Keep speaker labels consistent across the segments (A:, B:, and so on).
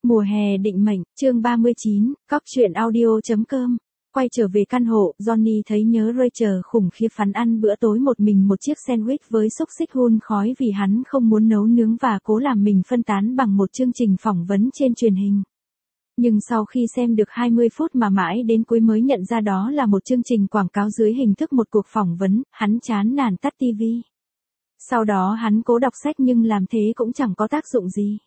A: Mùa hè định mệnh, chương 39, cóc truyện audio.com. Quay trở về căn hộ, Johnny thấy nhớ Rachel khủng khiếp hắn ăn bữa tối một mình một chiếc sandwich với xúc xích hun khói vì hắn không muốn nấu nướng và cố làm mình phân tán bằng một chương trình phỏng vấn trên truyền hình. Nhưng sau khi xem được 20 phút mà mãi đến cuối mới nhận ra đó là một chương trình quảng cáo dưới hình thức một cuộc phỏng vấn, hắn chán nản tắt TV. Sau đó hắn cố đọc sách nhưng làm thế cũng chẳng có tác dụng gì.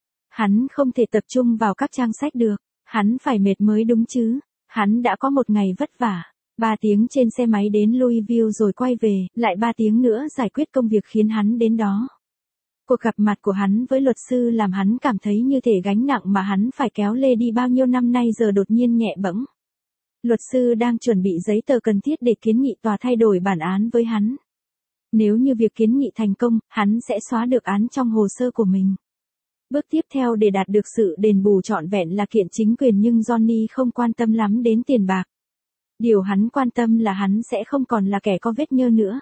A: Hắn không thể tập trung vào các trang sách được, hắn phải mệt mới đúng chứ. Hắn đã có một ngày vất vả, 3 tiếng trên xe máy đến Louisville rồi quay về, lại 3 tiếng nữa giải quyết công việc khiến hắn đến đó. Cuộc gặp mặt của hắn với luật sư làm hắn cảm thấy như thể gánh nặng mà hắn phải kéo lê đi bao nhiêu năm nay giờ đột nhiên nhẹ bẫng. Luật sư đang chuẩn bị giấy tờ cần thiết để kiến nghị tòa thay đổi bản án với hắn. Nếu như việc kiến nghị thành công, hắn sẽ xóa được án trong hồ sơ của mình. Bước tiếp theo để đạt được sự đền bù trọn vẹn là kiện chính quyền nhưng Johnny không quan tâm lắm đến tiền bạc. Điều hắn quan tâm là hắn sẽ không còn là kẻ có vết nhơ nữa.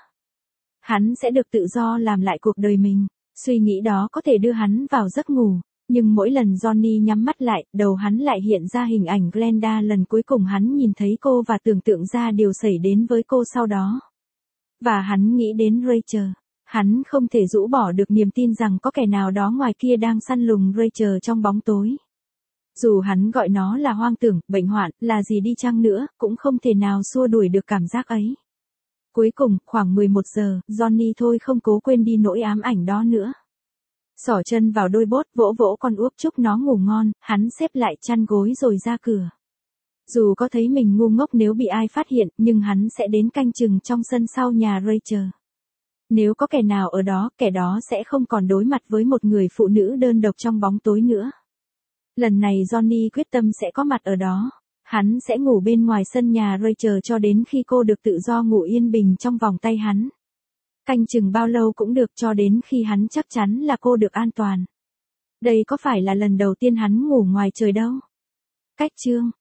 A: Hắn sẽ được tự do làm lại cuộc đời mình. Suy nghĩ đó có thể đưa hắn vào giấc ngủ, nhưng mỗi lần Johnny nhắm mắt lại, đầu hắn lại hiện ra hình ảnh Glenda lần cuối cùng hắn nhìn thấy cô và tưởng tượng ra điều xảy đến với cô sau đó. Và hắn nghĩ đến Rachel. Hắn không thể rũ bỏ được niềm tin rằng có kẻ nào đó ngoài kia đang săn lùng Rachel trong bóng tối. Dù hắn gọi nó là hoang tưởng, bệnh hoạn, là gì đi chăng nữa, cũng không thể nào xua đuổi được cảm giác ấy. Cuối cùng, khoảng 11 giờ, Johnny thôi không cố quên đi nỗi ám ảnh đó nữa. Xỏ chân vào đôi bốt, vỗ vỗ con úp chúc nó ngủ ngon, hắn xếp lại chăn gối rồi ra cửa. Dù có thấy mình ngu ngốc nếu bị ai phát hiện, nhưng hắn sẽ đến canh chừng trong sân sau nhà Rachel. Nếu có kẻ nào ở đó, kẻ đó sẽ không còn đối mặt với một người phụ nữ đơn độc trong bóng tối nữa. Lần này Johnny quyết tâm sẽ có mặt ở đó. Hắn sẽ ngủ bên ngoài sân nhà Rachel cho đến khi cô được tự do ngủ yên bình trong vòng tay hắn. Canh chừng bao lâu cũng được cho đến khi hắn chắc chắn là cô được an toàn. Đây có phải là lần đầu tiên hắn ngủ ngoài trời đâu. Cách chương